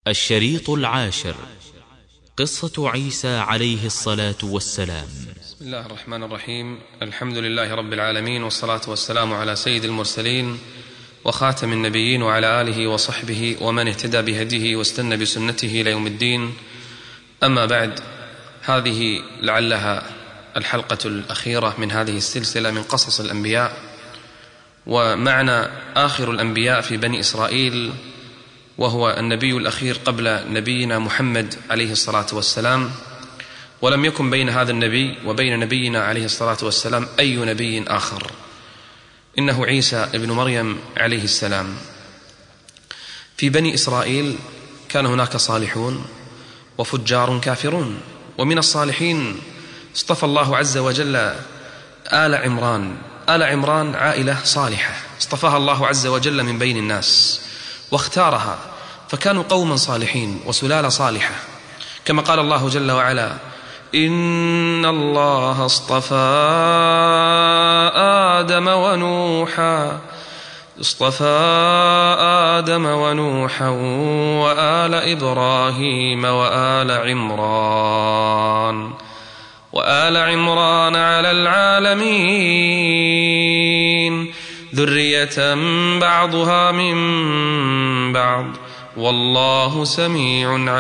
الشريط 10. قصة عيسى عليه الصلاة والسلام. بسم الله الرحمن الرحيم. الحمد لله رب العالمين، والصلاة والسلام على سيد المرسلين وخاتم النبيين وعلى آله وصحبه ومن اهتدى بهديه واستنى بسنته إلى يوم الدين. أما بعد، هذه لعلها الحلقة الأخيرة من هذه السلسلة من قصص الأنبياء، ومعنا آخر الأنبياء في بني إسرائيل، وهو النبي الأخير قبل نبينا محمد عليه الصلاة والسلام. ولم يكن بين هذا النبي وبين نبينا عليه الصلاة والسلام أي نبي آخر، إنه عيسى ابن مريم عليه السلام. في بني إسرائيل كان هناك صالحون وفجار كافرون، ومن الصالحين اصطفى الله عز وجل آل عمران. آل عمران عائلة صالحة اصطفاها الله عز وجل من بين الناس واختارها، فكانوا قوما صالحين وسلالة صالحة، كما قال الله جل وعلا: إن الله اصطفى آدم ونوحا وآل إبراهيم وآل عمران على العالمين ذرية بعضها من بعض والله سميع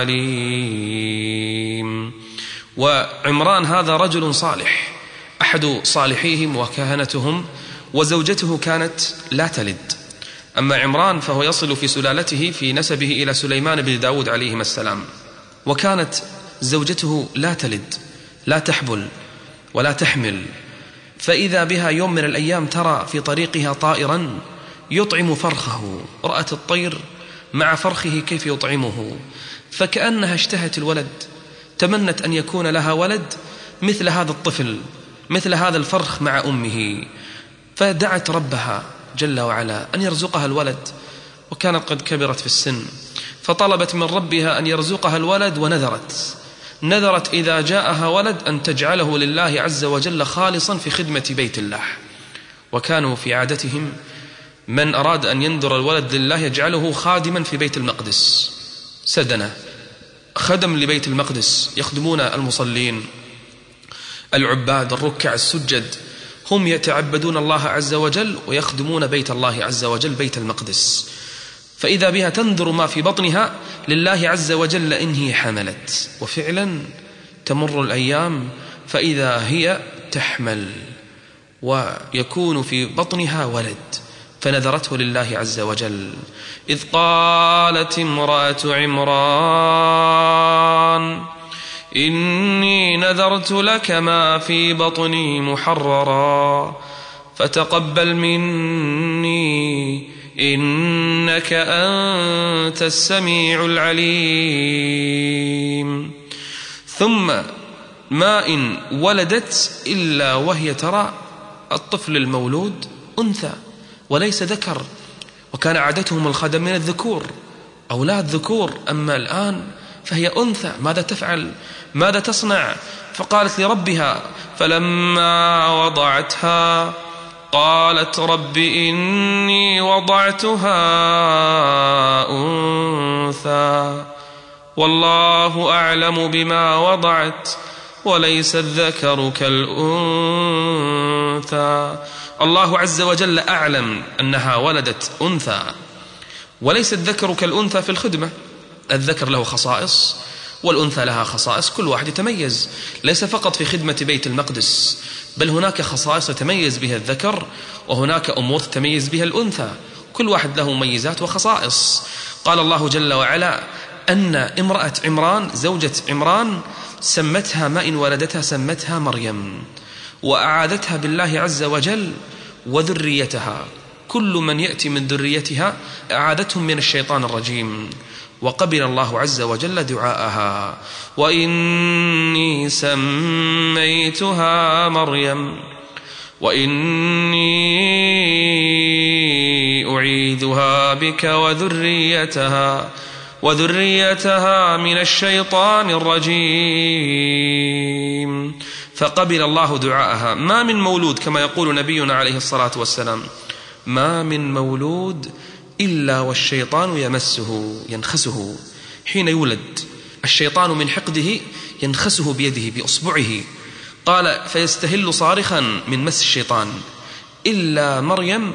عليم. وعمران هذا رجل صالح، أحد صالحيهم وكهنتهم، وزوجته كانت لا تلد. أما عمران فهو يصل في سلالته في نسبه إلى سليمان بن داود عليهما السلام، وكانت زوجته لا تلد، لا تحبل ولا تحمل. فإذا بها يوم من الأيام ترى في طريقها طائرا يطعم فرخه، رأت الطير مع فرخه كيف يطعمه، فكأنها اشتهت الولد، تمنت أن يكون لها ولد مثل هذا الطفل، مثل هذا الفرخ مع أمه، فدعت ربها جل وعلا أن يرزقها الولد، وكانت قد كبرت في السن، فطلبت من ربها أن يرزقها الولد، ونذرت إذا جاءها ولد أن تجعله لله عز وجل خالصا في خدمة بيت الله. وكانوا في عادتهم من أراد أن ينذر الولد لله يجعله خادما في بيت المقدس، سدنة، خدم لبيت المقدس، يخدمون المصلين، العباد، الركع، السجد، هم يتعبدون الله عز وجل ويخدمون بيت الله عز وجل، بيت المقدس. فإذا بها تنذر ما في بطنها لله عز وجل إن هي حملت، وفعلا تمر الأيام فإذا هي تحمل ويكون في بطنها ولد، فنذرته لله عز وجل. إذ قالت امرأة عمران إني نذرت لك ما في بطني محررا فتقبل مني إنك أنت السميع العليم. ثم ما إن ولدت إلا وهي ترى الطفل المولود أنثى وليس ذكر، وكان عادتهم الخدم من الذكور، أولاد ذكور، أما الآن فهي أنثى. ماذا تفعل؟ ماذا تصنع؟ فقالت لربها فلما وضعتها قالت رب إني وضعتها أنثى والله أعلم بما وضعت وليس الذكر كالأنثى. الله عز وجل أعلم أنها ولدت أنثى، وليس الذكر كالأنثى في الخدمة. الذكر له خصائص والأنثى لها خصائص، كل واحد يتميز، ليس فقط في خدمة بيت المقدس، بل هناك خصائص يتميز بها الذكر، وهناك أمور تتميز بها الأنثى، كل واحد له مميزات وخصائص. قال الله جل وعلا أن امرأة عمران زوجة عمران سمتها ما إن ولدتها سمتها مريم، وأعاذتها بالله عز وجل وذريتها، كل من يأتي من ذريتها أعاذتهم من الشيطان الرجيم، وقبل الله عز وجل دعاءها. وإني سميتها مريم وإني أعيذها بك وذريتها من الشيطان الرجيم. فقبل الله دعاءها. ما من مولود، كما يقول نبينا عليه الصلاة والسلام، ما من مولود إلا والشيطان ينخسه حين يولد الشيطان من حقده ينخسه بيده بأصبعه. قال فيستهل صارخا من مس الشيطان إلا مريم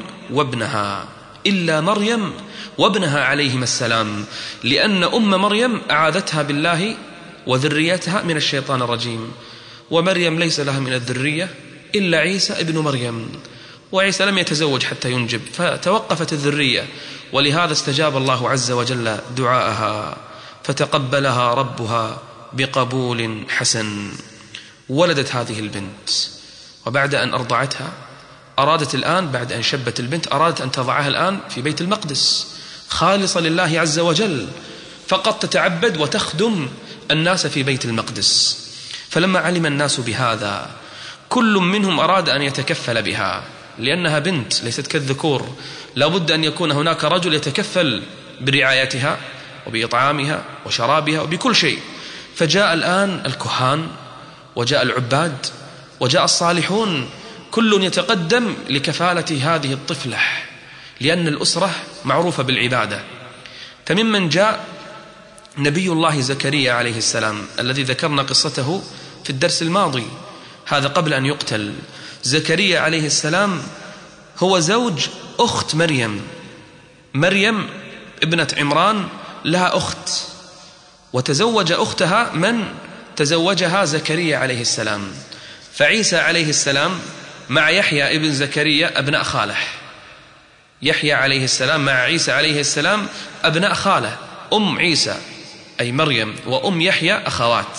وابنها عليهما السلام، لأن أم مريم أعاذتها بالله وذريتها من الشيطان الرجيم، ومريم ليس لها من الذرية إلا عيسى ابن مريم، وعيسى لم يتزوج حتى ينجب، فتوقفت الذرية، ولهذا استجاب الله عز وجل دعاءها فتقبلها ربها بقبول حسن. ولدت هذه البنت، وبعد أن أرضعتها أرادت الآن بعد أن شبت البنت أرادت أن تضعها الآن في بيت المقدس خالصة لله عز وجل، فقط تتعبد وتخدم الناس في بيت المقدس. فلما علم الناس بهذا كل منهم أراد أن يتكفل بها، لأنها بنت ليست كالذكور، لا بد أن يكون هناك رجل يتكفل برعايتها وبإطعامها وشرابها وبكل شيء. فجاء الآن الكهان وجاء العباد وجاء الصالحون، كل يتقدم لكفالة هذه الطفلة، لأن الأسرة معروفة بالعبادة. فممن جاء نبي الله زكريا عليه السلام الذي ذكرنا قصته في الدرس الماضي، هذا قبل أن يقتل. زكريا عليه السلام هو زوج أخت مريم ابنة عمران لها أخت، وتزوج أختها من تزوجها زكريا عليه السلام. فعيسى عليه السلام مع يحيى ابن زكريا أبناء خاله، يحيى عليه السلام مع عيسى عليه السلام أبناء خاله، أم عيسى أي مريم وأم يحيى أخوات.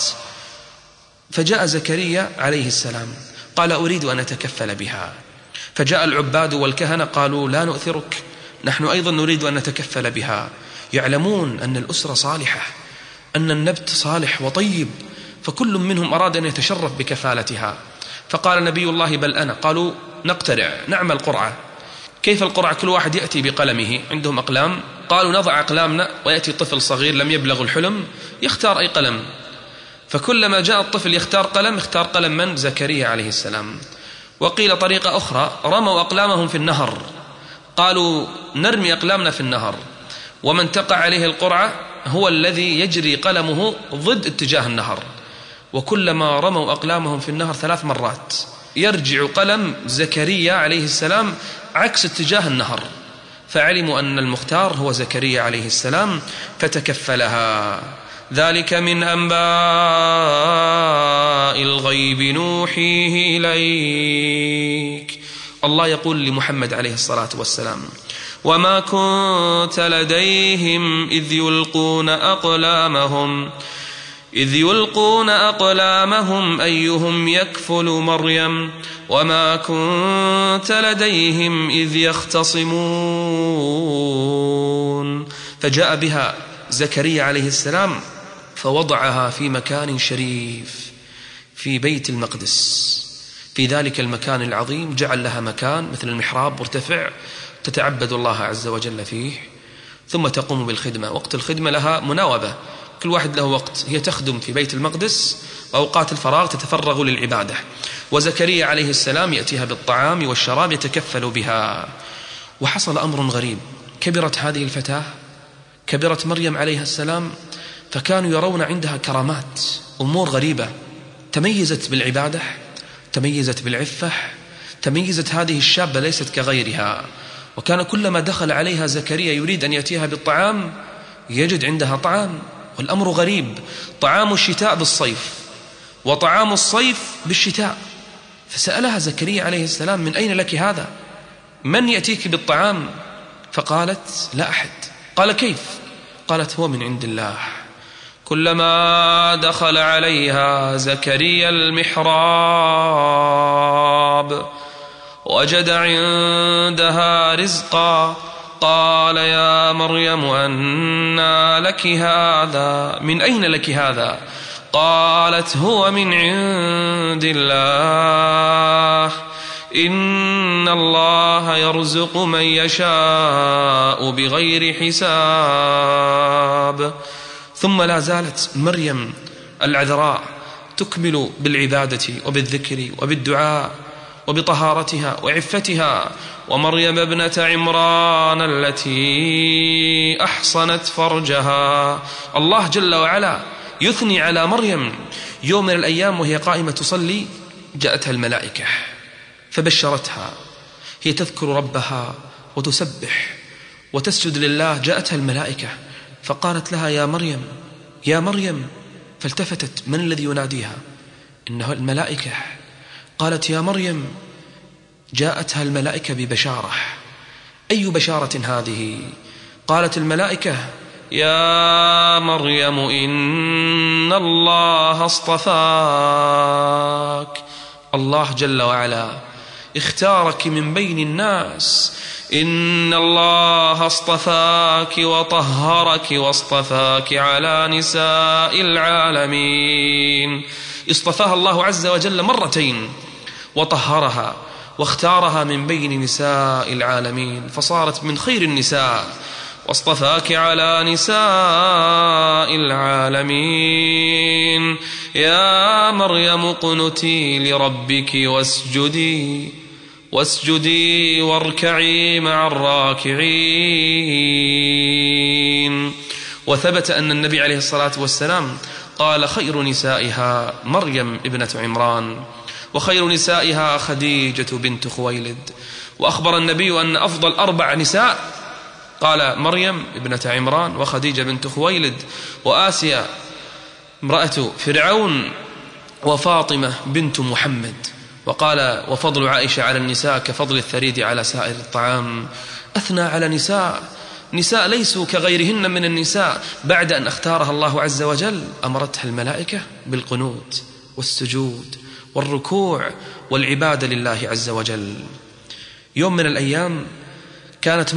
فجاء زكريا عليه السلام قال أريد أن أتكفل بها، فجاء العباد والكهنة قالوا لا نؤثرك، نحن أيضا نريد أن نتكفل بها. يعلمون أن الأسرة صالحة، أن النبت صالح وطيب، فكل منهم أراد أن يتشرف بكفالتها. فقال نبي الله بل أنا. قالوا نقترع نعمل قرعة. كيف القرعة؟ كل واحد يأتي بقلمه، عندهم أقلام، قالوا نضع أقلامنا ويأتي طفل صغير لم يبلغ الحلم يختار أي قلم، فكلما جاء الطفل يختار قلم اختار قلم من؟ زكريا عليه السلام. وقيل طريقة أخرى رموا أقلامهم في النهر، قالوا نرمي أقلامنا في النهر، ومن تقع عليه القرعة هو الذي يجري قلمه ضد اتجاه النهر، وكلما رموا أقلامهم في النهر 3 مرات يرجع قلم زكريا عليه السلام عكس اتجاه النهر، فعلموا أن المختار هو زكريا عليه السلام فتكفلها. ذلك من أنباء الغيب نوحيه إليك. الله يقول لمحمد عليه الصلاة والسلام وما كنت لديهم إذ يلقون أقلامهم أيهم يكفل مريم وما كنت لديهم إذ يختصمون. فجاء بها زكريا عليه السلام فوضعها في مكان شريف في بيت المقدس، في ذلك المكان العظيم جعل لها مكان مثل المحراب مرتفع تتعبد الله عز وجل فيه، ثم تقوم بالخدمة. وقت الخدمة لها مناوبة، كل واحد له وقت، هي تخدم في بيت المقدس، وأوقات الفراغ تتفرغ للعبادة. وزكريا عليه السلام يأتيها بالطعام والشراب يتكفل بها. وحصل أمر غريب، كبرت هذه الفتاة، كبرت مريم عليها السلام، فكانوا يرون عندها كرامات، أمور غريبة، تميزت بالعبادة، تميزت بالعفة، تميزت هذه الشابة ليست كغيرها. وكان كلما دخل عليها زكريا يريد أن يأتيها بالطعام يجد عندها طعام، والأمر غريب، طعام الشتاء بالصيف وطعام الصيف بالشتاء. فسألها زكريا عليه السلام من أين لك هذا؟ من يأتيك بالطعام؟ فقالت لا أحد. قال كيف؟ قالت هو من عند الله. كلما دخل عليها زكريا المحراب وجد عندها رزقا قال يا مريم أنى لك هذا؟ من أين لك هذا؟ قالت هو من عند الله إن الله يرزق من يشاء بغير حساب. ثم لا زالت مريم العذراء تكمل بالعبادة وبالذكر وبالدعاء وبطهارتها وعفتها ومريم ابنة عمران التي أحصنت فرجها. الله جل وعلا يثني على مريم. يوم من الأيام وهي قائمة تصلي جاءتها الملائكة فبشرتها، هي تذكر ربها وتسبح وتسجد لله. جاءتها الملائكة فقالت لها يا مريم يا مريم، فالتفتت من الذي يناديها؟ إنه الملائكة. قالت يا مريم. جاءتها الملائكة ببشارة. أي بشارة هذه؟ قالت الملائكة يا مريم إن الله اصطفاك. الله جل وعلا اختارك من بين الناس. إن الله اصطفاك وطهرك واصطفاك على نساء العالمين. اصطفاها الله عز وجل مرتين، وطهرها واختارها من بين نساء العالمين، فصارت من خير النساء. واصطفاك على نساء العالمين. يا مريم اقنتي لربك واسجدي واركعي مع الراكعين. وثبت أن النبي عليه الصلاة والسلام قال خير نسائها مريم ابنة عمران، وخير نسائها خديجة بنت خويلد. وأخبر النبي أن أفضل 4 نساء قال مريم ابنة عمران وخديجة بنت خويلد وآسيا امرأة فرعون وفاطمة بنت محمد. وقال وفضل عائشة على النساء كفضل الثريد على سائر الطعام. أثنى على نساء ليسوا كغيرهن من النساء. بعد أن اختارها الله عز وجل أمرتها الملائكة بالقنوت والسجود والركوع والعبادة لله عز وجل. يوم من الأيام كانت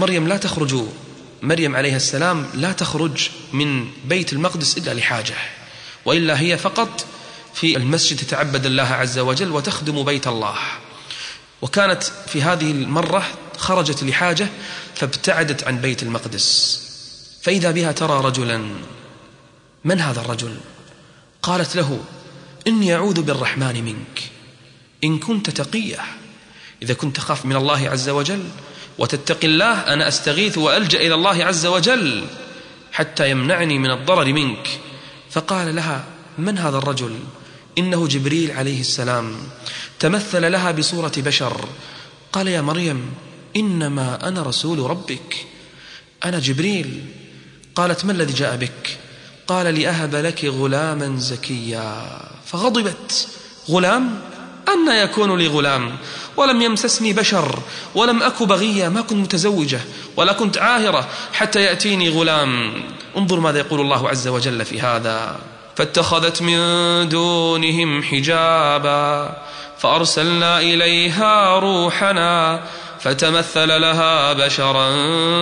مريم عليها السلام لا تخرج من بيت المقدس إلا لحاجة، وإلا هي فقط في المسجد تتعبد الله عز وجل وتخدم بيت الله. وكانت في هذه المرة خرجت لحاجة فابتعدت عن بيت المقدس، فإذا بها ترى رجلا. من هذا الرجل؟ قالت له إني أعوذ بالرحمن منك إن كنت تقيا. إذا كنت تخاف من الله عز وجل وتتقي الله أنا أستغيث وألجأ إلى الله عز وجل حتى يمنعني من الضرر منك. فقال لها من هذا الرجل؟ إنه جبريل عليه السلام، تمثل لها بصورة بشر. قال يا مريم إنما أنا رسول ربك، أنا جبريل. قالت ما الذي جاء بك؟ قال لأهب لك غلاما زكيا. فغضبت. غلام؟ أن يكون لي غلام ولم يمسسني بشر ولم أك بغيا، ما كنت متزوجة ولا كنت عاهرة حتى يأتيني غلام. انظر ماذا يقول الله عز وجل في هذا. فاتخذت من دونهم حجابا فأرسلنا إليها روحنا فتمثل لها بشرا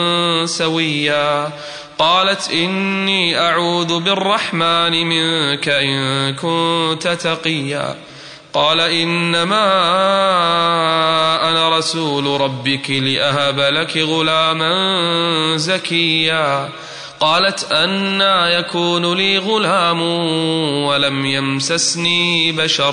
سويا. قالت إني أعوذ بالرحمن منك إن كنت تقيا. قال إنما أنا رسول ربك لأهب لك غلاما زكيا. قالت أنى يكون لي غلام ولم يمسسني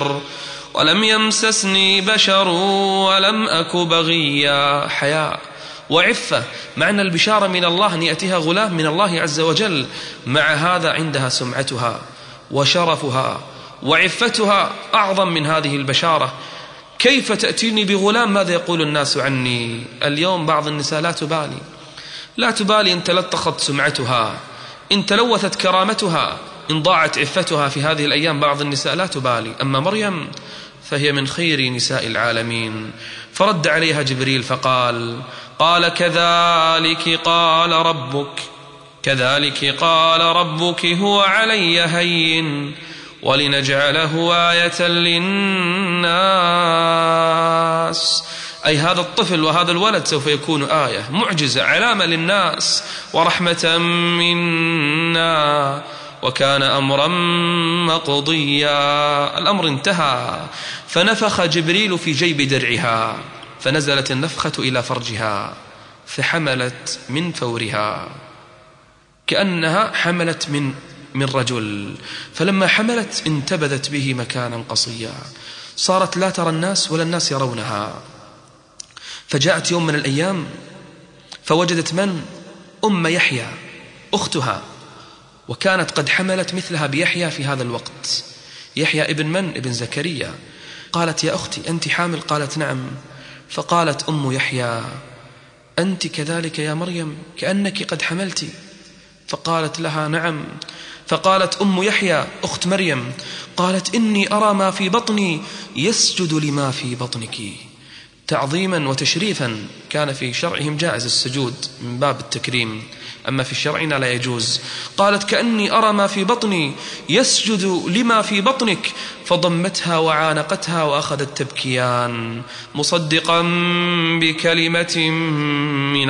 بشر ولم أك بغيا. حياء وعفة، معنى البشارة من الله أن يأتيها غلام من الله عز وجل. مع هذا عندها سمعتها وشرفها وعفتها أعظم من هذه البشارة. كيف تأتيني بغلام؟ ماذا يقول الناس عني؟ اليوم بعض النساء لا تبالي إن تلطخت سمعتها، إن تلوثت كرامتها، إن ضاعت عفتها في هذه الأيام. بعض النساء لا تبالي. أما مريم فهي من خير نساء العالمين. فرد عليها جبريل فقال كذلك قال ربك هو علي هين ولنجعله آية للناس. أي هذا الطفل وهذا الولد سوف يكون آية، معجزة، علامة للناس ورحمة منا وكان أمرا مقضيا. الأمر انتهى. فنفخ جبريل في جيب درعها فنزلت النفخة إلى فرجها فحملت من فورها كأنها حملت من رجل. فلما حملت انتبذت به مكانا قصيا، صارت لا ترى الناس ولا الناس يرونها. فجاءت يوم من الأيام فوجدت من؟ أم يحيى أختها، وكانت قد حملت مثلها بيحيى في هذا الوقت. يحيى ابن من؟ ابن زكريا. قالت: يا أختي أنت حامل؟ قالت: نعم. فقالت أم يحيى: أنت كذلك يا مريم، كأنك قد حملت. فقالت لها: نعم. فقالت أم يحيى أخت مريم، قالت: إني أرى ما في بطني يسجد لما في بطنك. تعظيما وتشريفا، كان في شرعهم جائز السجود من باب التكريم، أما في شرعنا لا يجوز. قالت: كأني أرى ما في بطني يسجد لما في بطنك. فضمتها وعانقتها وأخذت تبكيان، مصدقا بكلمة من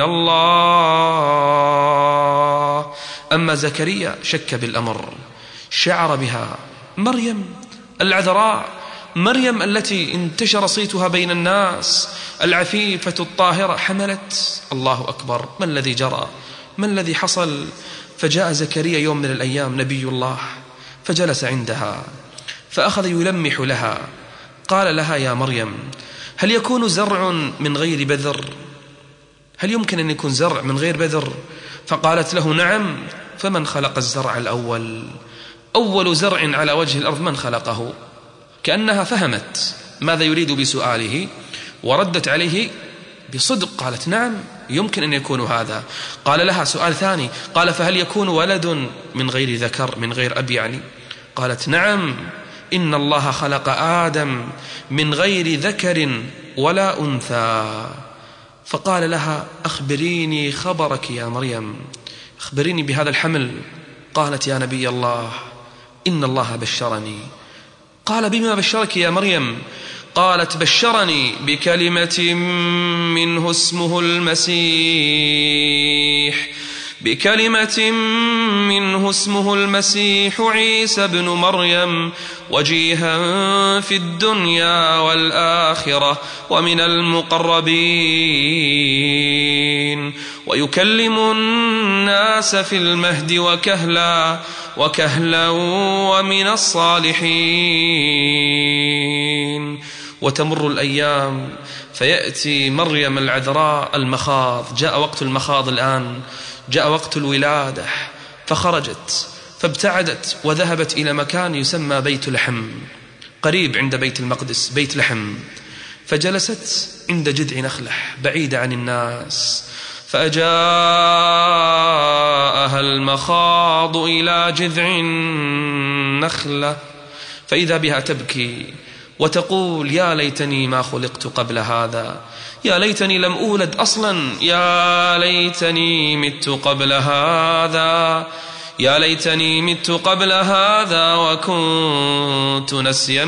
الله. أما زكريا شك بالأمر، شعر بها مريم العذراء، مريم التي انتشر صيتها بين الناس، العفيفة الطاهرة، حملت. الله أكبر، ما الذي جرى؟ ما الذي حصل؟ فجاء زكريا يوم من الأيام نبي الله، فجلس عندها فأخذ يلمح لها. قال لها: يا مريم، هل يكون زرع من غير بذر؟ هل يمكن أن يكون زرع من غير بذر؟ فقالت له: نعم. فمن خلق الزرع الأول؟ أول زرع على وجه الأرض من خلقه؟ كأنها فهمت ماذا يريد بسؤاله وردت عليه بصدق. قالت: نعم، يمكن أن يكون هذا. قال لها سؤال ثاني، قال: فهل يكون ولد من غير ذكر، من غير أب يعني؟ قالت: نعم، إن الله خلق آدم من غير ذكر ولا أنثى. فقال لها: أخبريني خبرك يا مريم، أخبريني بهذا الحمل. قالت: يا نبي الله، إن الله بشرني. قال: بما بشرك يا مريم؟ قالت: بشرني بكلمة منه اسمه المسيح، بكلمة منه اسمه المسيح عيسى بن مريم، وجيها في الدنيا والآخرة ومن المقربين، ويكلم الناس في المهد وكهلا ومن الصالحين. وتمر الأيام فيأتي مريم العذراء المخاض، جاء وقت المخاض الآن، جاء وقت الولادة، فخرجت فابتعدت وذهبت إلى مكان يسمى بيت لحم، قريب عند بيت المقدس، بيت لحم. فجلست عند جذع نخلة بعيدة عن الناس، فأجاءها المخاض إلى جذع النخلة فإذا بها تبكي وتقول: يا ليتني ما خلقت قبل هذا، يا ليتني لم أولد أصلا، يا ليتني مت قبل هذا، يا ليتني مت قبل هذا وكنت نسيا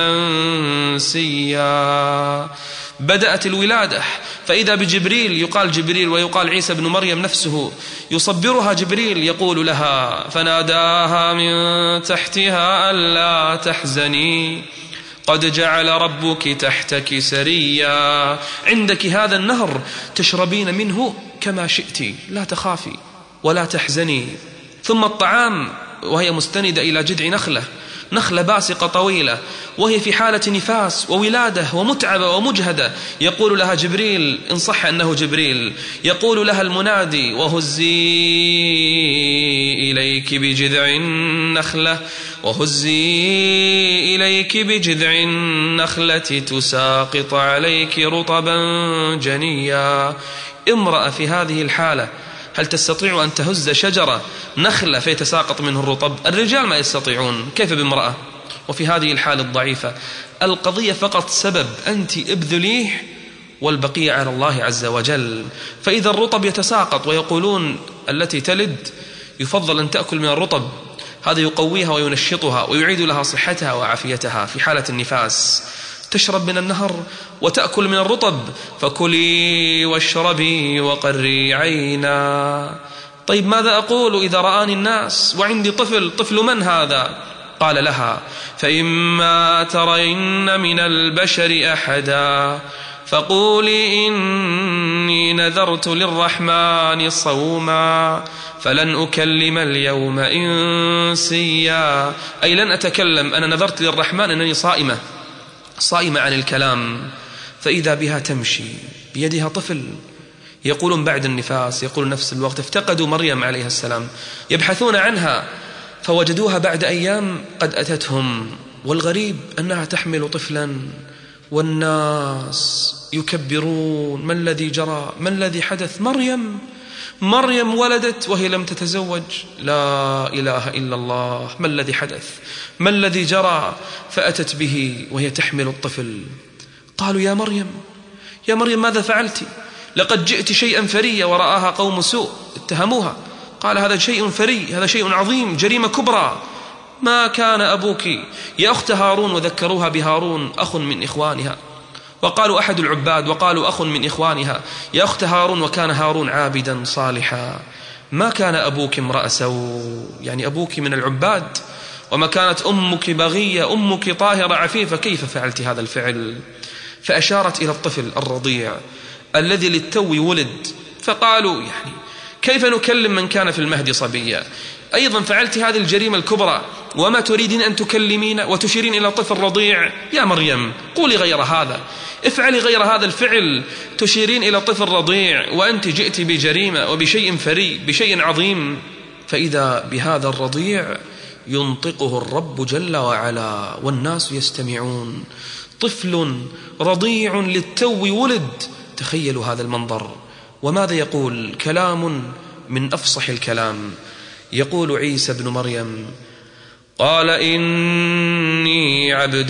منسيا. بدأت الولادة، فإذا بجبريل، يقال جبريل ويقال عيسى بن مريم نفسه، يصبرها جبريل يقول لها: فناداها من تحتها ألا تحزني قد جعل ربك تحتك سريا، عندك هذا النهر تشربين منه كما شئت، لا تخافي ولا تحزني. ثم الطعام، وهي مستندة إلى جذع نخلة باسقة طويلة، وهي في حالة نفاس وولادة ومتعبة ومجهدة، يقول لها جبريل، إن صح أنه جبريل، يقول لها المنادي: وهزي إليك بجذع النخلة، وهزي إليك بجذع النخلة تساقط عليك رطبا جنيا. امرأة في هذه الحالة هل تستطيع أن تهز شجرة نخلة فيتساقط منه الرطب؟ الرجال ما يستطيعون، كيف بامرأة؟ وفي هذه الحالة الضعيفة القضية فقط سبب أنت ابذليه والبقية على الله عز وجل. فإذا الرطب يتساقط، ويقولون التي تلد يفضل أن تأكل من الرطب، هذا يقويها وينشطها ويعيد لها صحتها وعافيتها في حالة النفاس. تشرب من النهر وتأكل من الرطب، فكلي واشربي وقري عينا. طيب ماذا أقول إذا رآني الناس وعندي طفل من هذا؟ قال لها: فإما ترين من البشر أحدا فقولي إني نذرت للرحمن صوما فلن أكلم اليوم إنسيا، أي لن أتكلم، أنا نذرت للرحمن أنني صائمة عن الكلام. فإذا بها تمشي بيدها طفل. يقولون بعد النفاس، يقول نفس الوقت افتقدوا مريم عليها السلام، يبحثون عنها فوجدوها بعد أيام قد أتتهم، والغريب أنها تحمل طفلا، والناس يكبرون: ما الذي جرى؟ ما الذي حدث؟ مريم ولدت وهي لم تتزوج، لا إله إلا الله، ما الذي حدث؟ ما الذي جرى؟ فأتت به وهي تحمل الطفل. قالوا: يا مريم ماذا فعلت؟ لقد جئت شيئا فريا، ورآها قوم سوء اتهموها. قال: هذا شيء فري، هذا شيء عظيم، جريمة كبرى. ما كان أبوك يا أخت هارون، وذكروها بهارون أخ من إخوانها، وقالوا أحد العباد، وقالوا أخ من إخوانها يا أخت هارون، وكان هارون عابدا صالحا. ما كان أبوك امرأ سوء، يعني أبوك من العباد، وما كانت أمك بغية، أمك طاهرة عفيفة، كيف فعلت هذا الفعل؟ فأشارت إلى الطفل الرضيع الذي للتو ولد. فقالوا: يعني كيف نكلم من كان في المهد صبيا؟ أيضا فعلت هذه الجريمة الكبرى، وما تريدين أن تكلمين وتشيرين إلى طفل رضيع؟ يا مريم قولي غير هذا، افعلي غير هذا الفعل، تشيرين إلى طفل رضيع وأنت جئت بجريمة وبشيء فري، بشيء عظيم. فإذا بهذا الرضيع ينطقه الرب جل وعلا والناس يستمعون، طفل رضيع للتو ولد. تخيلوا هذا المنظر. وماذا يقول؟ كلام من أفصح الكلام. يقول عيسى بن مريم: قال إني عبد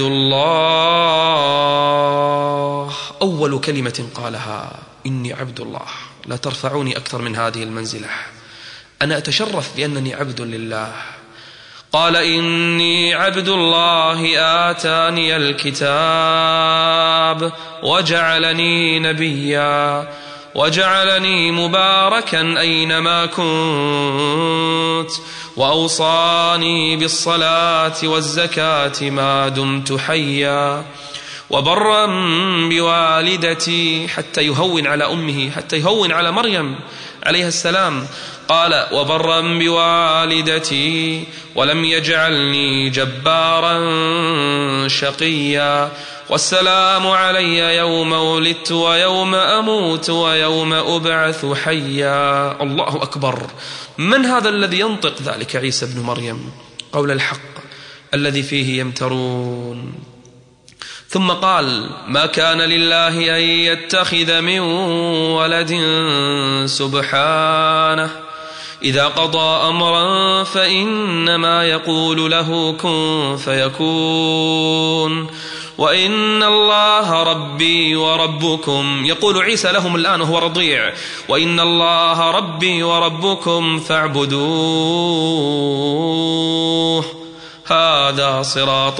الله. أول كلمة قالها: إني عبد الله. لا ترفعوني أكثر من هذه المنزلة، أنا أتشرف بأنني عبد لله. قال إني عبد الله آتاني الكتاب وجعلني نبيا وجعلني مباركا أينما كنت وأوصاني بالصلاة والزكاة ما دمت حيا وبرا بوالدتي. حتى يهون على أمه، حتى يهون على مريم عليها السلام. قال: وبرا بوالدتي ولم يجعلني جبارا شقيا والسلام علي يوم ولدت ويوم أموت ويوم أبعث حيا. الله أكبر. من هذا الذي ينطق ذلك؟ عيسى بن مريم، قول الحق الذي فيه يمترون. ثم قال: ما كان لله أن يتخذ من ولد سبحانه، إذا قضى أمرا فإنما يقول له كن فيكون، وإن الله ربي وربكم. يقول عيسى لهم الآن وهو رضيع: وإن الله ربي وربكم فاعبدوه، هذا صراط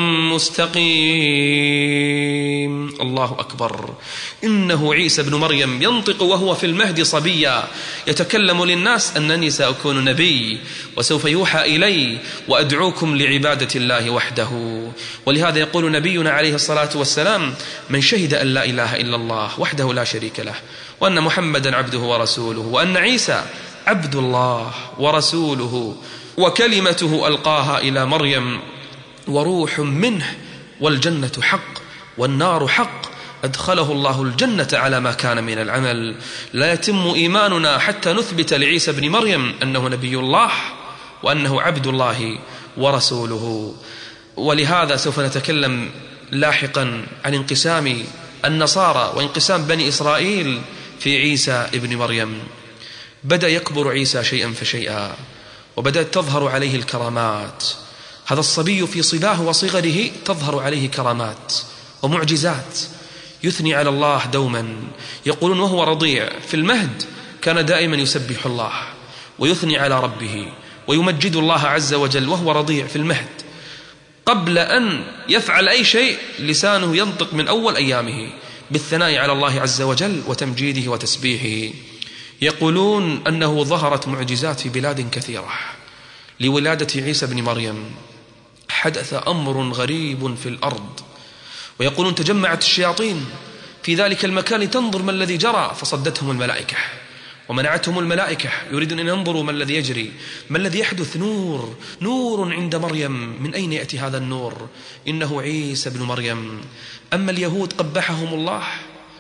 مستقيم. الله أكبر. إنه عيسى بن مريم ينطق وهو في المهد صبيا، يتكلم للناس: أنني سأكون نبي وسوف يوحى إلي وأدعوكم لعبادة الله وحده. ولهذا يقول نبينا عليه الصلاة والسلام: من شهد أن لا إله إلا الله وحده لا شريك له، وأن محمدا عبده ورسوله، وأن عيسى عبد الله ورسوله وكلمته ألقاها إلى مريم وروح منه، والجنة حق والنار حق، أدخله الله الجنة على ما كان من العمل. لا يتم إيماننا حتى نثبت لعيسى بن مريم أنه نبي الله وأنه عبد الله ورسوله. ولهذا سوف نتكلم لاحقا عن انقسام النصارى وانقسام بني إسرائيل في عيسى ابن مريم. بدأ يكبر عيسى شيئا فشيئا، وبدأت تظهر عليه الكرامات. هذا الصبي في صباه وصغره تظهر عليه كرامات ومعجزات، يثني على الله دوما. يقولون وهو رضيع في المهد كان دائما يسبح الله ويثني على ربه ويمجد الله عز وجل وهو رضيع في المهد. قبل أن يفعل أي شيء لسانه ينطق من أول أيامه بالثناء على الله عز وجل وتمجيده وتسبيحه. يقولون أنه ظهرت معجزات في بلاد كثيرة لولادة عيسى بن مريم. حدث أمر غريب في الأرض، ويقولون تجمعت الشياطين في ذلك المكان لتنظر ما الذي جرى، فصدتهم الملائكة ومنعتهم الملائكة، يريدون أن ينظروا ما الذي يجري، ما الذي يحدث. نور عند مريم. من أين يأتي هذا النور؟ إنه عيسى بن مريم. أما اليهود قبحهم الله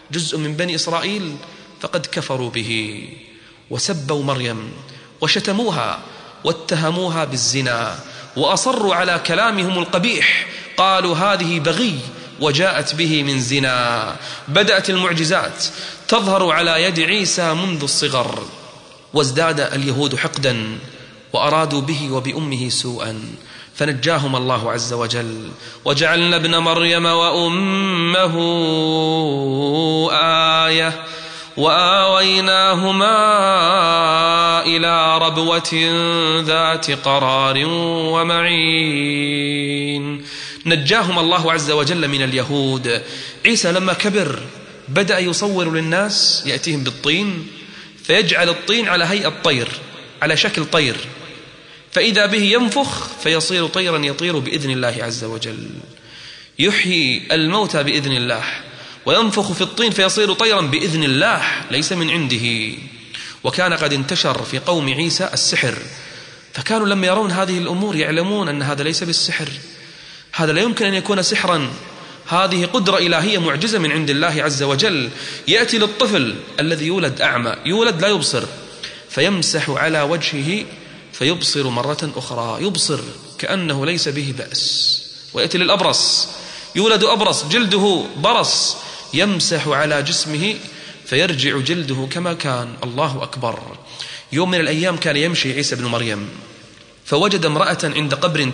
جزء من بني إسرائيل فقد كفروا به وسبوا مريم وشتموها واتهموها بالزنا وأصروا على كلامهم القبيح، قالوا هذه بغي وجاءت به من زنا. بدأت المعجزات تظهر على يد عيسى منذ الصغر، وازداد اليهود حقدا وأرادوا به وبأمه سوءا، فنجاهم الله عز وجل. وجعلنا ابن مريم وأمه آية وآويناهما إلى ربوة ذات قرار ومعين. نجاهم الله عز وجل من اليهود. عيسى لما كبر بدأ يصور للناس، يأتيهم بالطين فيجعل الطين على هيئة طير، على شكل طير، فإذا به ينفخ فيصير طيرا يطير بإذن الله عز وجل. يحيي الموتى بإذن الله، وينفخ في الطين فيصير طيرا بإذن الله ليس من عنده. وكان قد انتشر في قوم عيسى السحر، فكانوا لما يرون هذه الأمور يعلمون أن هذا ليس بالسحر، هذا لا يمكن أن يكون سحرا، هذه قدرة إلهية معجزة من عند الله عز وجل. يأتي للطفل الذي يولد أعمى، يولد لا يبصر، فيمسح على وجهه فيبصر مرة أخرى، يبصر كأنه ليس به بأس. ويأتي للأبرص، يولد أبرص جلده برص، يمسح على جسمه فيرجع جلده كما كان. الله أكبر. يوم من الأيام كان يمشي عيسى بن مريم فوجد امرأة عند قبر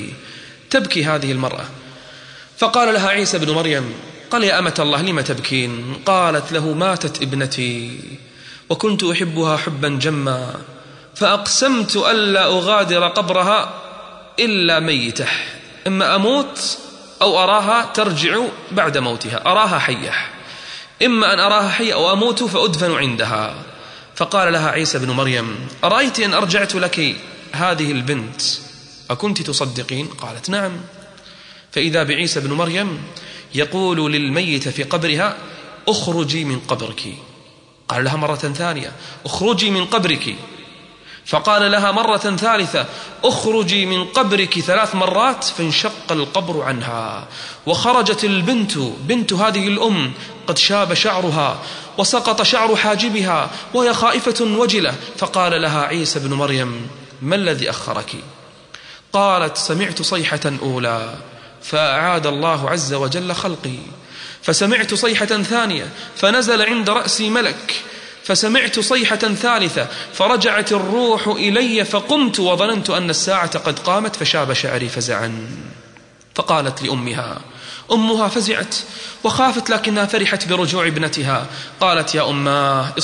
تبكي هذه المرأة، فقال لها عيسى بن مريم، قال يا أمة الله لم تبكين؟ قالت له ماتت ابنتي وكنت أحبها حبا جما، فأقسمت ألا أغادر قبرها إلا ميتة، إما أموت أو أراها ترجع بعد موتها، أراها حية، إما أن أراها حية أو أموت فأدفن عندها. فقال لها عيسى بن مريم أرأيت إن أرجعت لك هذه البنت أكنت تصدقين؟ قالت نعم. فإذا بعيسى بن مريم يقول للميت في قبرها أخرجي من قبرك. قال لها مرة ثانية أخرجي من قبرك، فقال لها مرة ثالثة أخرجي من قبرك 3 مرات، فانشق القبر عنها، وخرجت البنت بنت هذه الأم قد شاب شعرها وسقط شعر حاجبها وهي خائفة وجلة. فقال لها عيسى بن مريم ما الذي أخرك؟ قالت سمعت صيحة أولى فأعاد الله عز وجل خلقي، فسمعت صيحة ثانية فنزل عند رأسي ملك، فسمعت صيحة ثالثة فرجعت الروح إلي، فقمت وظننت أن الساعة قد قامت، فشاب شعري فزعا. فقالت أمها فزعت وخافت لكنها فرحت برجوع ابنتها. قالت يا أماه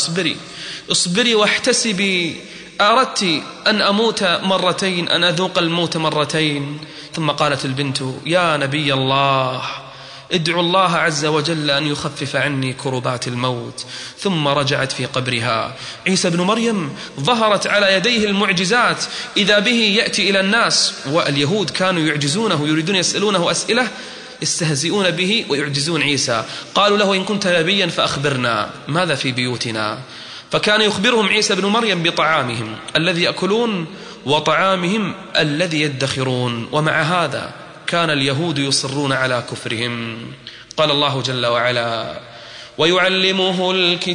اصبري واحتسبي، أردت أن أموت مرتين، أن أذوق الموت مرتين. ثم قالت البنت يا نبي الله ادعو الله عز وجل أن يخفف عني كربات الموت. ثم رجعت في قبرها. عيسى بن مريم ظهرت على يديه المعجزات، إذا به يأتي إلى الناس، واليهود كانوا يعجزونه، يريدون يسألونه أسئلة يستهزئون به ويعجزون عيسى. قالوا له إن كنت نبيا فأخبرنا ماذا في بيوتنا، فكان يخبرهم عيسى بن مريم بطعامهم الذي يأكلون وطعامهم الذي يدخرون. ومع هذا كان اليهود يصرون على كفرهم. قال الله جل وعلا ويعلمه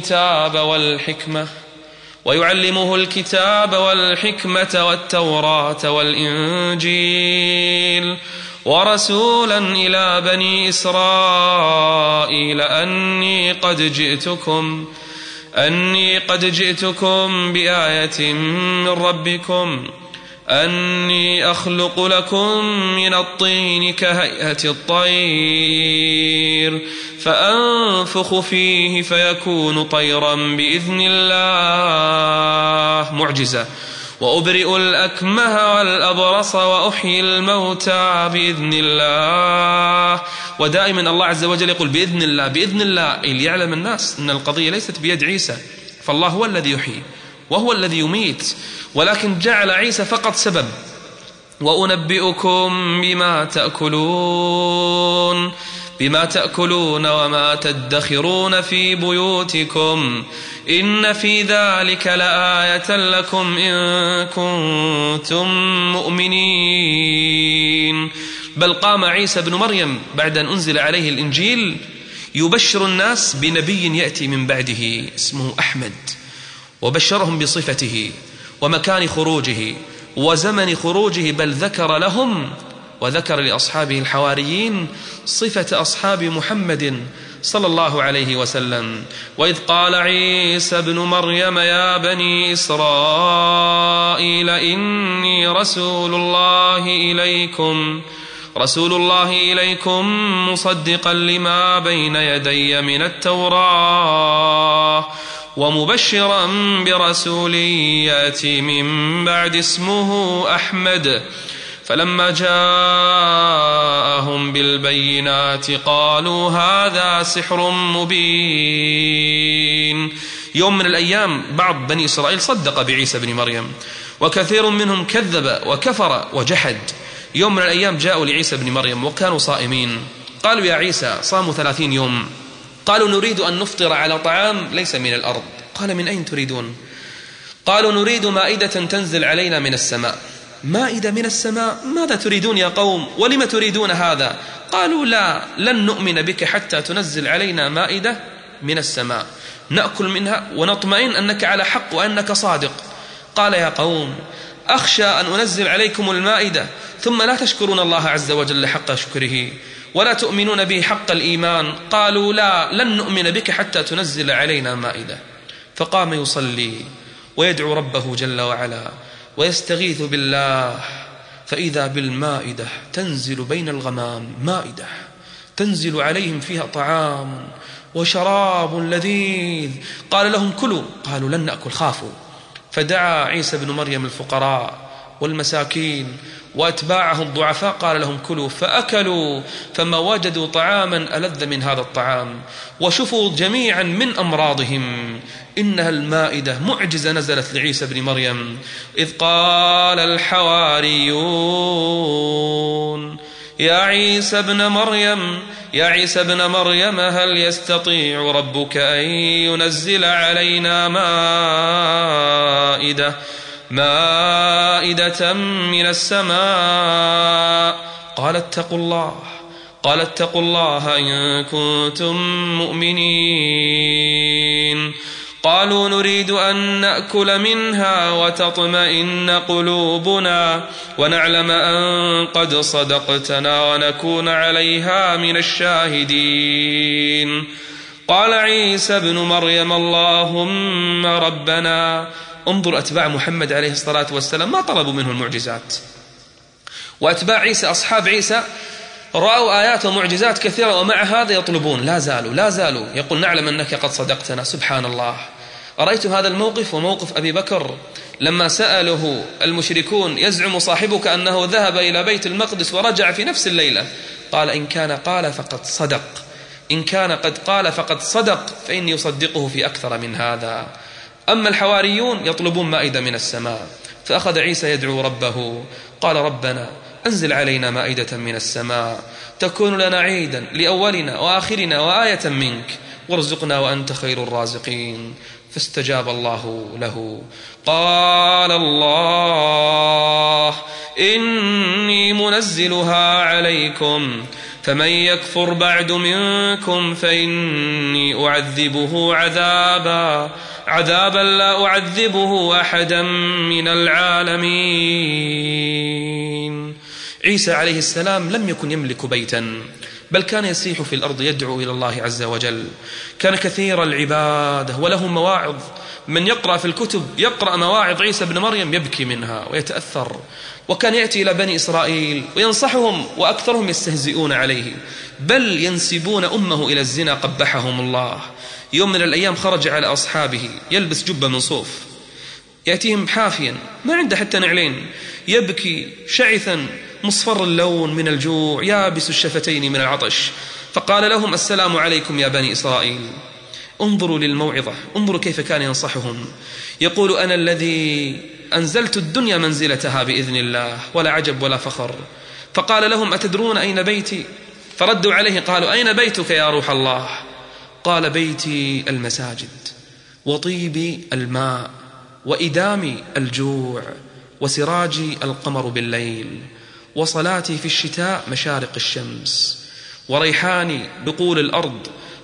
الكتاب والحكمة والتوراة والإنجيل ورسولا إلى بني إسرائيل أني قد جئتكم بآية من ربكم أني أخلق لكم من الطين كهيئة الطير فأنفخ فيه فيكون طيرا بإذن الله. معجزة. وأبرئ الأكمه والأبرص وأحيي الموتى بإذن الله. ودائما الله عز وجل يقول بإذن الله بإذن الله، ليعلم الناس أن القضية ليست بيد عيسى، فالله هو الذي يحيي وهو الذي يميت، ولكن جعل عيسى فقط سبب. وأنبئكم بما تأكلون وما تدخرون في بيوتكم إن في ذلك لآية لكم إن كنتم مؤمنين. بل قام عيسى بن مريم بعد أن أنزل عليه الإنجيل يبشر الناس بنبي يأتي من بعده اسمه أحمد، وبشرهم بصفته ومكان خروجه وزمن خروجه، بل ذكر لهم وذكر لأصحابه الحواريين صفة أصحاب محمد صلى الله عليه وسلم. وإذ قال عيسى ابن مريم يا بني إسرائيل إني رسول الله إليكم مصدقا لما بين يدي من التوراة ومبشرا برسول يأتي من بعد اسمه أحمد. فلما جاءهم بالبينات قالوا هذا سحر مبين. يوم من الأيام بعض بني إسرائيل صدق بعيسى بن مريم، وكثير منهم كذب وكفر وجحد. يوم من الأيام جاءوا لعيسى بن مريم وكانوا صائمين، قالوا يا عيسى، صاموا 30 يوم، قالوا نريد أن نفطر على طعام ليس من الأرض. قال من أين تريدون؟ قالوا نريد مائدة تنزل علينا من السماء. مائدة من السماء؟ ماذا تريدون يا قوم؟ ولم تريدون هذا؟ قالوا لا، لن نؤمن بك حتى تنزل علينا مائدة من السماء نأكل منها ونطمئن أنك على حق وأنك صادق. قال يا قوم أخشى أن أنزل عليكم المائدة ثم لا تشكرون الله عز وجل حق شكره ولا تؤمنون به حق الإيمان. قالوا لا، لن نؤمن بك حتى تنزل علينا مائدة. فقام يصلي ويدعو ربه جل وعلا ويستغيث بالله، فإذا بالمائدة تنزل بين الغمام، مائدة تنزل عليهم فيها طعام وشراب لذيذ. قال لهم كلوا، قالوا لن نأكل، خافوا. فدعا عيسى بن مريم الفقراء والمساكين وأتباعه الضعفاء، قال لهم كلوا، فأكلوا فما وجدوا طعاما ألذ من هذا الطعام، وشفوا جميعا من أمراضهم. إنها المائدة معجزة نزلت لعيسى بن مريم. إذ قال الحواريون يا عيسى ابن مريم هل يستطيع ربك أن ينزل علينا مائدة من السماء؟ قال اتقوا الله إن كنتم مؤمنين. قالوا نريد أن نأكل منها وتطمئن قلوبنا ونعلم أن قد صدقتنا ونكون عليها من الشاهدين. قال عيسى ابن مريم اللهم ربنا. انظر أتباع محمد عليه الصلاة والسلام ما طلبوا منه المعجزات، وأتباع عيسى أصحاب عيسى رأوا آيات ومعجزات كثيرة ومع هذا يطلبون، لا زالوا يقول نعلم أنك قد صدقتنا. سبحان الله. أرأيتم هذا الموقف وموقف أبي بكر لما سأله المشركون يزعم صاحبك أنه ذهب إلى بيت المقدس ورجع في نفس الليلة، قال إن كان قال فقد صدق، إن كان قد قال فقد صدق، فإني أصدقه في أكثر من هذا. أما الحواريون يطلبون مائدة من السماء، فأخذ عيسى يدعو ربه، قال ربنا أنزل علينا مائدة من السماء تكون لنا عيدا لأولنا وآخرنا وآية منك وارزقنا وأنت خير الرازقين. فاستجاب الله له. قال الله إني منزلها عليكم فمن يكفر بعد منكم فإني أعذبه عذابا لا أعذبه أحدا من العالمين. عيسى عليه السلام لم يكن يملك بيتا، بل كان يسيح في الأرض يدعو إلى الله عز وجل. كان كثير العبادة وله مواعظ، من يقرأ في الكتب يقرأ مواعظ عيسى بن مريم يبكي منها ويتأثر. وكان يأتي إلى بني إسرائيل وينصحهم وأكثرهم يستهزئون عليه، بل ينسبون أمه إلى الزنا قبحهم الله. يوم من الأيام خرج على أصحابه يلبس جبة من صوف، يأتيهم حافيا ما عنده حتى نعلين، يبكي شعثا مصفر اللون من الجوع يابس الشفتين من العطش. فقال لهم السلام عليكم يا بني إسرائيل. انظروا للموعظة، انظروا كيف كان ينصحهم. يقول أنا الذي أنزلت الدنيا منزلتها بإذن الله، ولا عجب ولا فخر. فقال لهم أتدرون أين بيتي؟ فردوا عليه قالوا أين بيتك يا روح الله؟ قال بيتي المساجد وطيبي الماء وإدامي الجوع وسراجي القمر بالليل وصلاتي في الشتاء مشارق الشمس وريحاني بقول الأرض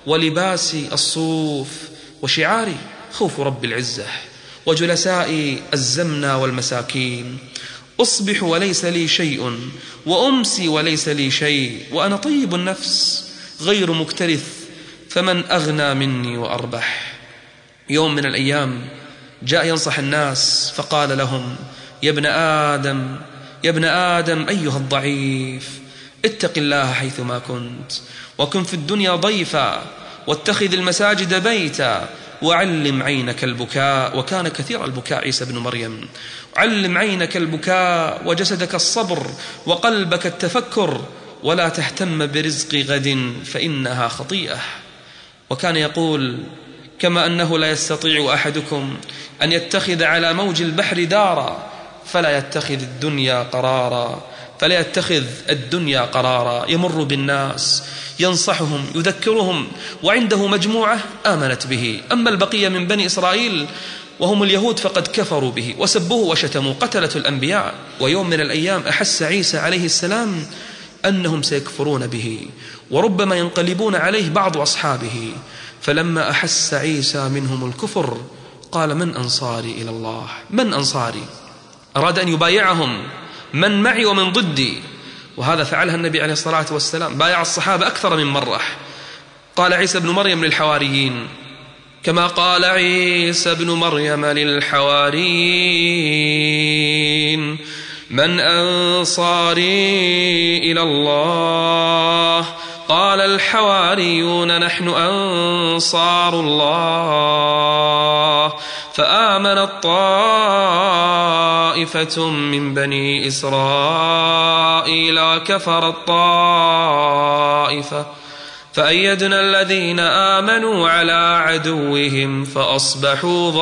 ولباسي الصوف، وشعاري خوف رب العزة، وجلسائي الزمنة والمساكين. أصبح وليس لي شيء، وأمسي وليس لي شيء، وأنا طيب النفس غير مكترث، فمن أغنى مني وأربح. يوم من الأيام جاء ينصح الناس فقال لهم: يا ابن آدم أيها الضعيف، اتق الله حيثما كنت، وكن في الدنيا ضيفا، واتخذ المساجد بيتا، وعلم عينك البكاء. وكان كثير البكاء عيسى بن مريم. علم عينك البكاء، وجسدك الصبر، وقلبك التفكر، ولا تهتم برزق غد فإنها خطيئة. وكان يقول: كما أنه لا يستطيع أحدكم أن يتخذ على موج البحر دارا، فلا يتخذ الدنيا قرارا. يمر بالناس ينصحهم يذكرهم، وعنده مجموعة آمنت به. أما البقية من بني إسرائيل وهم اليهود فقد كفروا به وسبوه وشتموا، قتلة الأنبياء. ويوم من الأيام أحس عيسى عليه السلام أنهم سيكفرون به، وربما ينقلبون عليه بعض أصحابه. فلما أحس عيسى منهم الكفر قال: من أنصاري إلى الله؟ من أنصاري؟ أراد أن يبايعهم: من معي ومن ضدي. وهذا فعلها النبي عليه الصلاة والسلام، بايع الصحابة أكثر من مرة. قال عيسى بن مريم للحواريين كما قال عيسى بن مريم للحواريين: من أنصاري إلى الله؟ قال الحواريون: نحن أنصار الله. فآمنت طائفة من بني إسرائيل وكفرت طائفة، فأيدنا الذين آمنوا على عدوهم فأصبحوا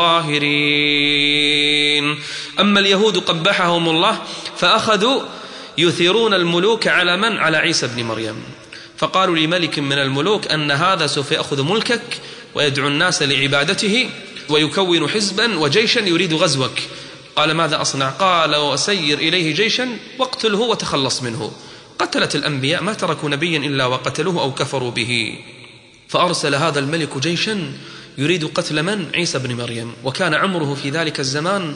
ظاهرين. أما اليهود قبحهم الله فأخذوا يثيرون الملوك على من؟ على عيسى بن مريم. فقالوا لملك من الملوك أن هذا سوف يأخذ ملكك ويدعو الناس لعبادته ويكون حزبا وجيشا يريد غزوك. قال: ماذا أصنع؟ قال: وسير إليه جيشا واقتله وتخلص منه. قتلت الأنبياء ما تركوا نبيا إلا وقتلوه أو كفروا به. فأرسل هذا الملك جيشا يريد قتل من؟ عيسى بن مريم. وكان عمره في ذلك الزمان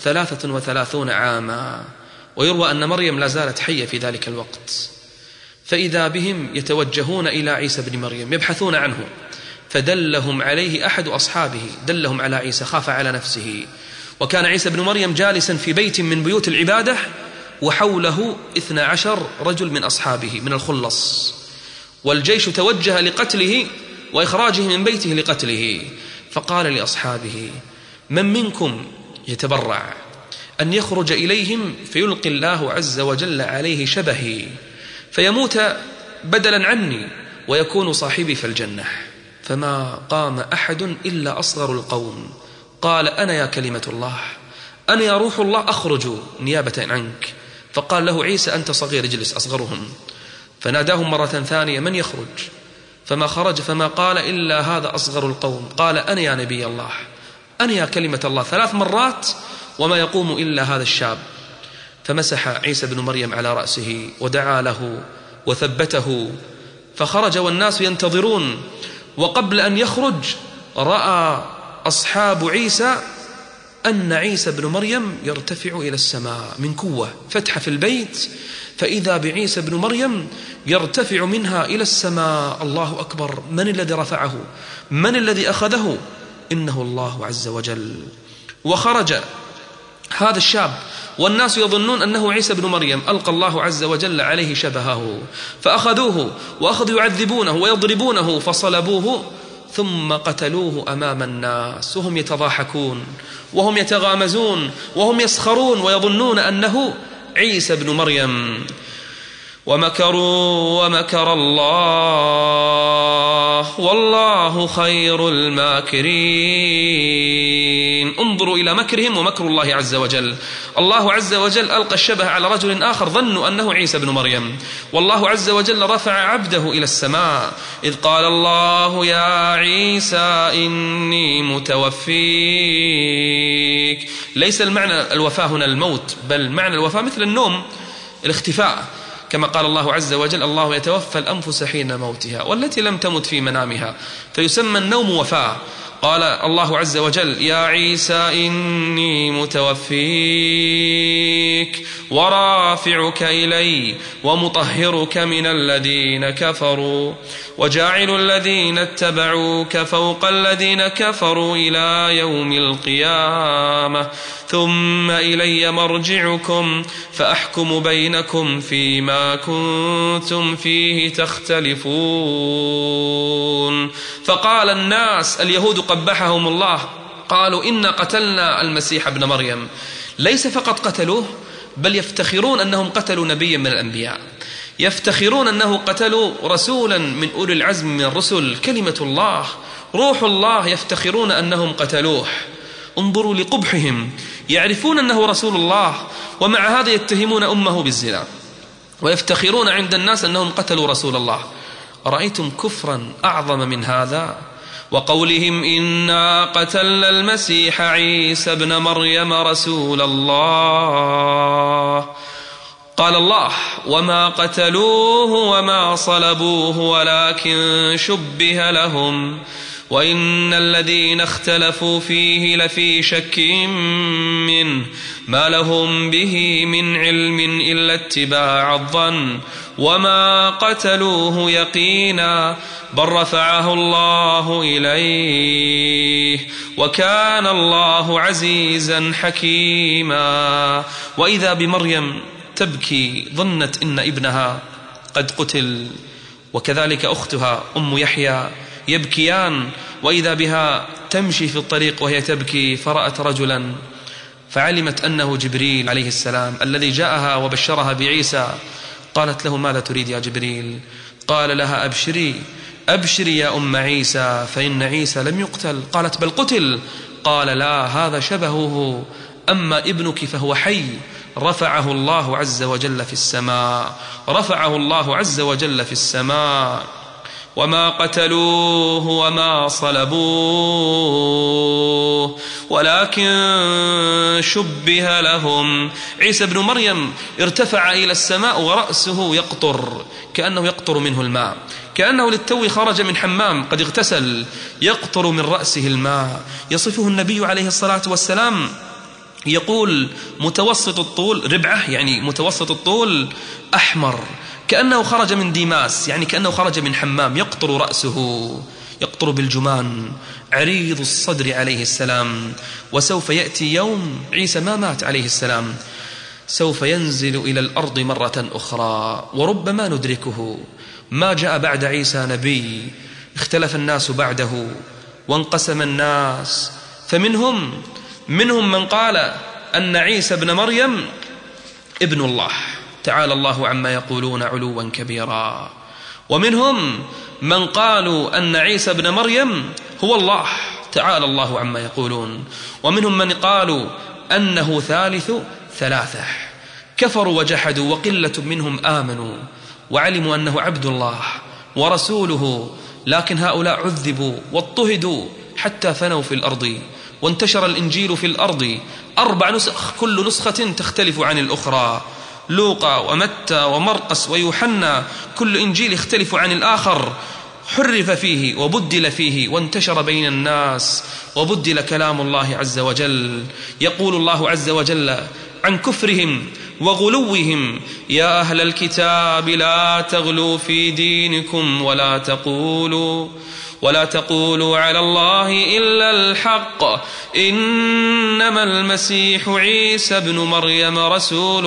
33 عاما، ويروى أن مريم لا زالت حية في ذلك الوقت. فإذا بهم يتوجهون إلى عيسى بن مريم يبحثون عنه، فدلهم عليه أحد أصحابه، دلهم على عيسى، خاف على نفسه. وكان عيسى بن مريم جالسا في بيت من بيوت العبادة، وحوله 12 رجل من أصحابه من الخلص، والجيش توجه لقتله وإخراجه من بيته لقتله. فقال لأصحابه: من منكم يتبرع أن يخرج إليهم فيلقي الله عز وجل عليه شبهي فيموت بدلا عني ويكون صاحبي في الجنة؟ فما قام أحد إلا أصغر القوم. قال: أنا يا كلمة الله، أنا يا روح الله، أخرج نيابة عنك. فقال له عيسى: أنت صغير، اجلس، أصغرهم. فناداهم مرة ثانية: من يخرج؟ فما خرج، فما قال إلا هذا أصغر القوم. قال: أنا يا نبي الله، أنا يا كلمة الله، 3 مرات وما يقوم إلا هذا الشاب. فمسح عيسى بن مريم على رأسه ودعا له وثبته، فخرج والناس ينتظرون. وقبل أن يخرج رأى أصحاب عيسى أن عيسى بن مريم يرتفع إلى السماء من قوة، فتح في البيت، فإذا بعيسى بن مريم يرتفع منها إلى السماء. الله أكبر! من الذي رفعه؟ من الذي أخذه؟ إنه الله عز وجل. وخرج هذا الشاب والناس يظنون أنه عيسى بن مريم، ألقى الله عز وجل عليه شبهه، فأخذوه وأخذوا يعذبونه ويضربونه فصلبوه، ثم قتلوه أمام الناس وهم يتضاحكون وهم يتغامزون وهم يسخرون ويظنون أنه عيسى بن مريم. ومكروا ومكر الله والله خير الماكرين. انظروا إلى مكرهم ومكر الله عز وجل. الله عز وجل ألقى الشبه على رجل آخر ظنوا أنه عيسى بن مريم، والله عز وجل رفع عبده إلى السماء. إذ قال الله: يا عيسى إني متوفيك. ليس المعنى الوفاة هنا الموت، بل معنى الوفاة مثل النوم، الاختفاء، كما قال الله عز وجل: الله يتوفى الأنفس حين موتها والتي لم تمت في منامها، فيسمى النوم وفاة. قال الله عز وجل: يا عيسى إني متوفيك ورافعك إلي ومطهرك من الذين كفروا وجاعل الذين اتبعوك فوق الذين كفروا إلى يوم القيامة ثم إلي مرجعكم فأحكم بينكم فيما كنتم فيه تختلفون. فقال الناس اليهود قبحهم الله، قالوا: إنا قتلنا المسيح ابن مريم. ليس فقط قتلوه، بل يفتخرون أنهم قتلوا نبيا من الأنبياء، يفتخرون أنه قتلوا رسولا من أولي العزم من الرسل، كلمة الله روح الله، يفتخرون أنهم قتلوه. انظروا لقبحهم، يعرفون أنه رسول الله ومع هذا يتهمون أمه بالزنا ويفتخرون عند الناس أنهم قتلوا رسول الله. رأيتم كفرا أعظم من هذا؟ وقولهم: إنا قتلنا المسيح عيسى ابن مريم رسول الله. قال الله: وما قتلوه وما صلبوه ولكن شبه لهم وإن الذين اختلفوا فيه لفي شك منه ما لهم به من علم إلا اتباع الظن وما قتلوه يقينا بل رفعه الله إليه وكان الله عزيزا حكيما. وإذا بمريم تبكي، ظنت إن ابنها قد قتل، وكذلك أختها أم يحيى يبكيان، وإذا بها تمشي في الطريق وهي تبكي فرأت رجلا فعلمت أنه جبريل عليه السلام الذي جاءها وبشرها بعيسى. قالت له: ماذا تريد يا جبريل؟ قال لها: أبشري أبشري يا أم عيسى فإن عيسى لم يقتل. قالت: بل قتل. قال: لا، هذا شبهه، أما ابنك فهو حي، رفعه الله عز وجل في السماء، رفعه الله عز وجل في السماء. وما قتلوه وما صلبوه ولكن شبه لهم. عيسى بن مريم ارتفع إلى السماء ورأسه يقطر، كأنه يقطر منه الماء، كأنه للتو خرج من حمام قد اغتسل، يقطر من رأسه الماء. يصفه النبي عليه الصلاة والسلام يقول: متوسط الطول ربعة، يعني متوسط الطول، أحمر، كأنه خرج من ديماس، يعني كأنه خرج من حمام، يقطر رأسه، يقطر بالجمان، عريض الصدر عليه السلام. وسوف يأتي يوم عيسى ما مات عليه السلام، سوف ينزل إلى الأرض مرة أخرى وربما ندركه. ما جاء بعد عيسى نبي، اختلف الناس بعده وانقسم الناس، فمنهم من قال أن عيسى ابن مريم ابن الله تعالى الله عما يقولون علوا كبيرا، ومنهم من قالوا أن عيسى ابن مريم هو الله تعالى الله عما يقولون، ومنهم من قالوا أنه ثالث ثلاثة. كفروا وجحدوا، وقلة منهم آمنوا وعلموا أنه عبد الله ورسوله، لكن هؤلاء عذبوا واضطهدوا حتى فنوا في الأرض، وانتشر الإنجيل في الأرض 4 نسخ، كل نسخة تختلف عن الأخرى، لوقا ومتى ومرقس ويوحنا، كل إنجيل يختلف عن الآخر، حرف فيه وبدل فيه، وانتشر بين الناس وبدل كلام الله عز وجل. يقول الله عز وجل عن كفرهم وغلوهم: يا أهل الكتاب لا تغلوا في دينكم ولا تقولوا على الله إلا الحق إنما المسيح عيسى ابن مريم رسول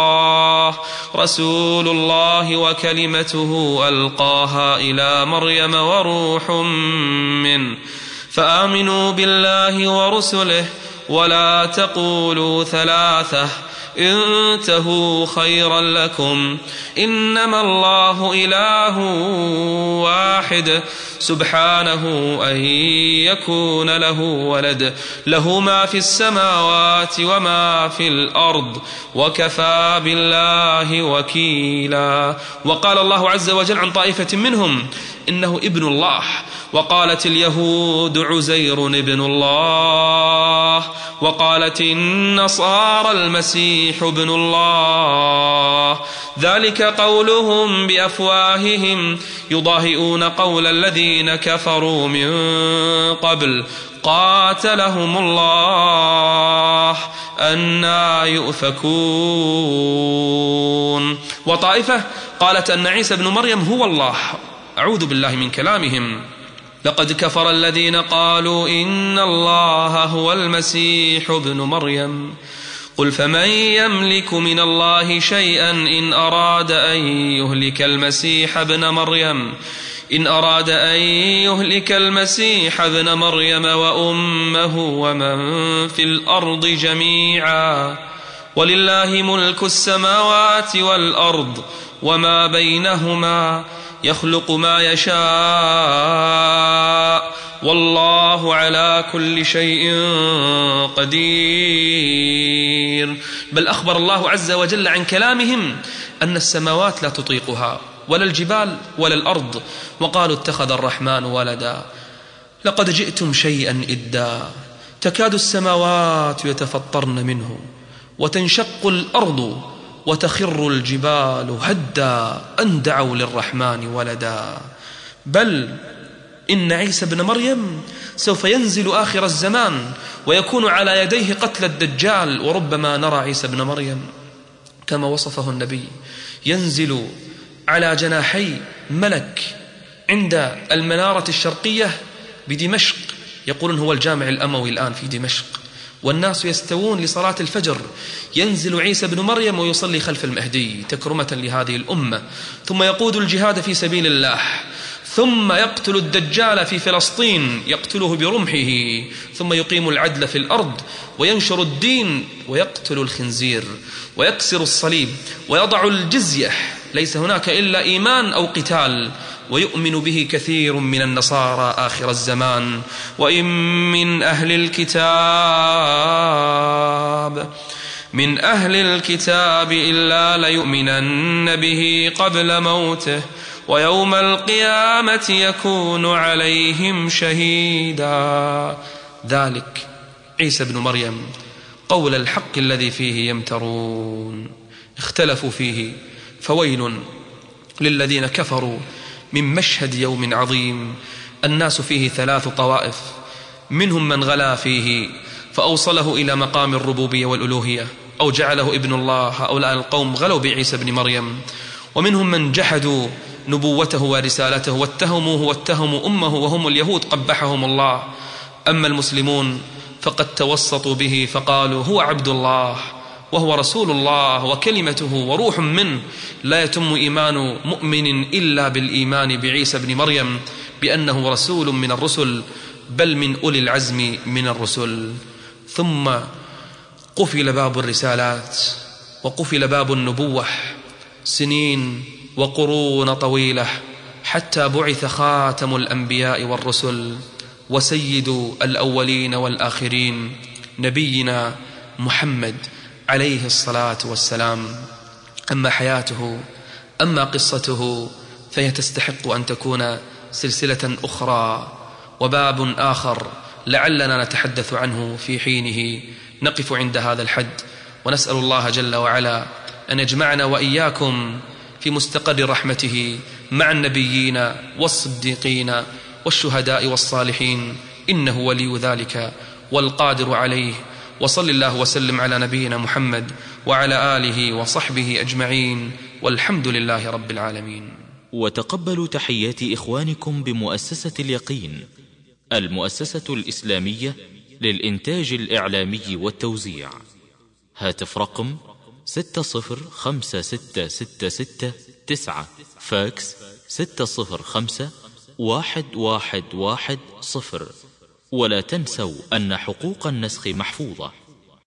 الله وكلمته ألقاها إلى مريم وروح منه فآمنوا بالله ورسله ولا تقولوا 3 انتهوا خيرا لكم إنما الله إله واحد سبحانه أن يكون له ولد له ما في السماوات وما في الأرض وكفى بالله وكيلا. وقال الله عز وجل عن طائفة منهم إنه ابن الله، وقالت اليهود عزير ابن الله، وقالت النصارى المسيح المسيح ابن الله. ذلك قولهم بأفواههم يضاهئون قول الذين كفروا من قبل قاتلهم الله أنى يؤفكون. وطائفة قالت أن عيسى بن مريم هو الله، أعوذ بالله من كلامهم. لقد كفر الذين قالوا إن الله هو المسيح ابن مريم قل فمن يملك من الله شيئا إن أراد أن يهلك المسيح ابن مريم وأمه ومن في الأرض جميعا ولله ملك السماوات والأرض وما بينهما يخلق ما يشاء والله على كل شيء قدير. بل أخبر الله عز وجل عن كلامهم أن السماوات لا تطيقها ولا الجبال ولا الأرض، وقالوا اتخذ الرحمن ولدا لقد جئتم شيئا إدا تكاد السماوات يتفطرن منه وتنشق الأرض وتخر الجبال هدا أن دعوا للرحمن ولدا. بل إن عيسى بن مريم سوف ينزل آخر الزمان ويكون على يديه قتل الدجال، وربما نرى عيسى بن مريم كما وصفه النبي ينزل على جناحي ملك عند المنارة الشرقية بدمشق، يقولون هو الجامع الأموي الآن في دمشق، والناس يستوون لصلاة الفجر، ينزل عيسى بن مريم ويصلي خلف المهدي تكرمة لهذه الأمة، ثم يقود الجهاد في سبيل الله، ثم يقتل الدجال في فلسطين يقتله برمحه، ثم يقيم العدل في الأرض وينشر الدين ويقتل الخنزير ويكسر الصليب ويضع الجزية، ليس هناك إلا إيمان أو قتال، ويؤمن به كثير من النصارى آخر الزمان. وإن من أهل الكتاب إلا ليؤمنن به قبل موته ويوم القيامة يكون عليهم شهيدا. ذلك عيسى بن مريم قول الحق الذي فيه يمترون اختلفوا فيه، فويل للذين كفروا من مشهد يوم عظيم. الناس فيه 3 طوائف، منهم من غلا فيه فأوصله إلى مقام الربوبية والألوهية أو جعله ابن الله، هؤلاء القوم غلوا بعيسى بن مريم، ومنهم من جحدوا نبوته ورسالته واتهموه واتهموا أمه وهم اليهود قبحهم الله. أما المسلمون فقد توسطوا به فقالوا هو عبد الله وهو رسول الله وكلمته وروح منه، لا يتم إيمان مؤمن إلا بالإيمان بعيسى بن مريم بأنه رسول من الرسل، بل من أولي العزم من الرسل. ثم قفل باب الرسالات وقفل باب النبوة سنين وقرون طويلة حتى بعث خاتم الأنبياء والرسل وسيد الأولين والآخرين نبينا محمد عليه الصلاة والسلام. أما حياته أما قصته فهي تستحق أن تكون سلسلة أخرى وباب آخر لعلنا نتحدث عنه في حينه. نقف عند هذا الحد ونسأل الله جل وعلا أن يجمعنا وإياكم في مستقر رحمته مع النبيين والصديقين والشهداء والصالحين، إنه ولي ذلك والقادر عليه. وصل الله وسلم على نبينا محمد وعلى آله وصحبه أجمعين، والحمد لله رب العالمين. وتقبلوا تحيات إخوانكم بمؤسسة اليقين، المؤسسة الإسلامية للإنتاج الإعلامي والتوزيع. هاتف رقم 605666 فاكس 605-1110. ولا تنسوا أن حقوق النسخ محفوظة.